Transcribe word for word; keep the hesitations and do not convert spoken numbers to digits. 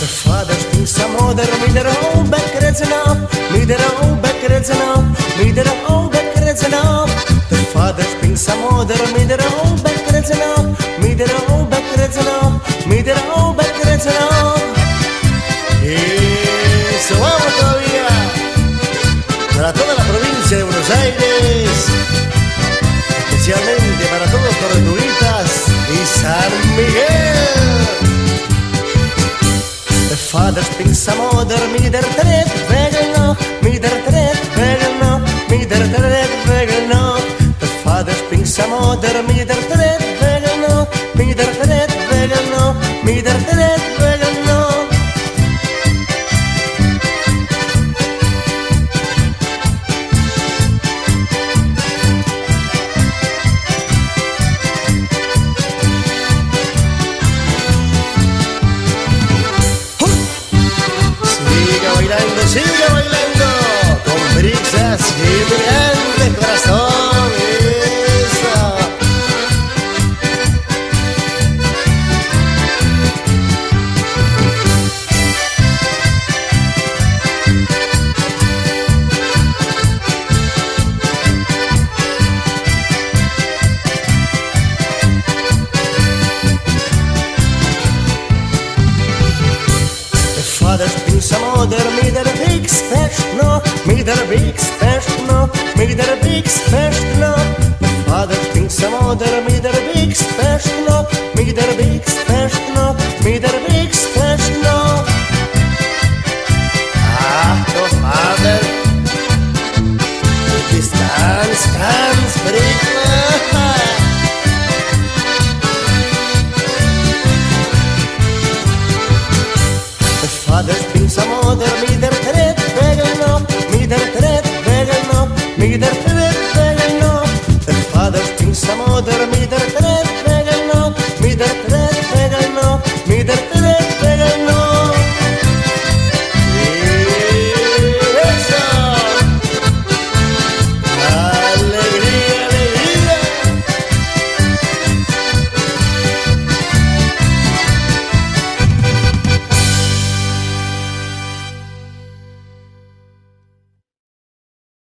Vader springt zijn moeder met de hoofdbekretsen af, met de hoofdbekretsen af, met de hoofdbekretsen af. De vader springt zijn moeder met de hoofdbekretsen af, met de hoofdbekretsen af, met de hoofdbekretsen af. Eso, vamos todavía. Para toda la provincia de Buenos Aires, especialmente para todos los tortuguitas y San Miguel. De vader springt zijn moeder met de tredwegen af, met de tredwegen af, met de tredwegen af. De vader springt zijn moeder met de tredwegen af, met de tredwegen af, met de tredwegen af. Sigue bailando con brisas y brillante corazón. Eso. Vader springt zijn moeder met de Bixfestno, met de Bixfestno, met de Bixfestno. Vader springt zijn moeder met de Bixfestno, met de Bixfestno, met de Bixfestno. Ach, doch Vader, du bist ganz, ganz prima. Vader springt zijn moeder met de tredwegen op, met de tredwegen op, met de tredwegen op. De vader springt zijn moeder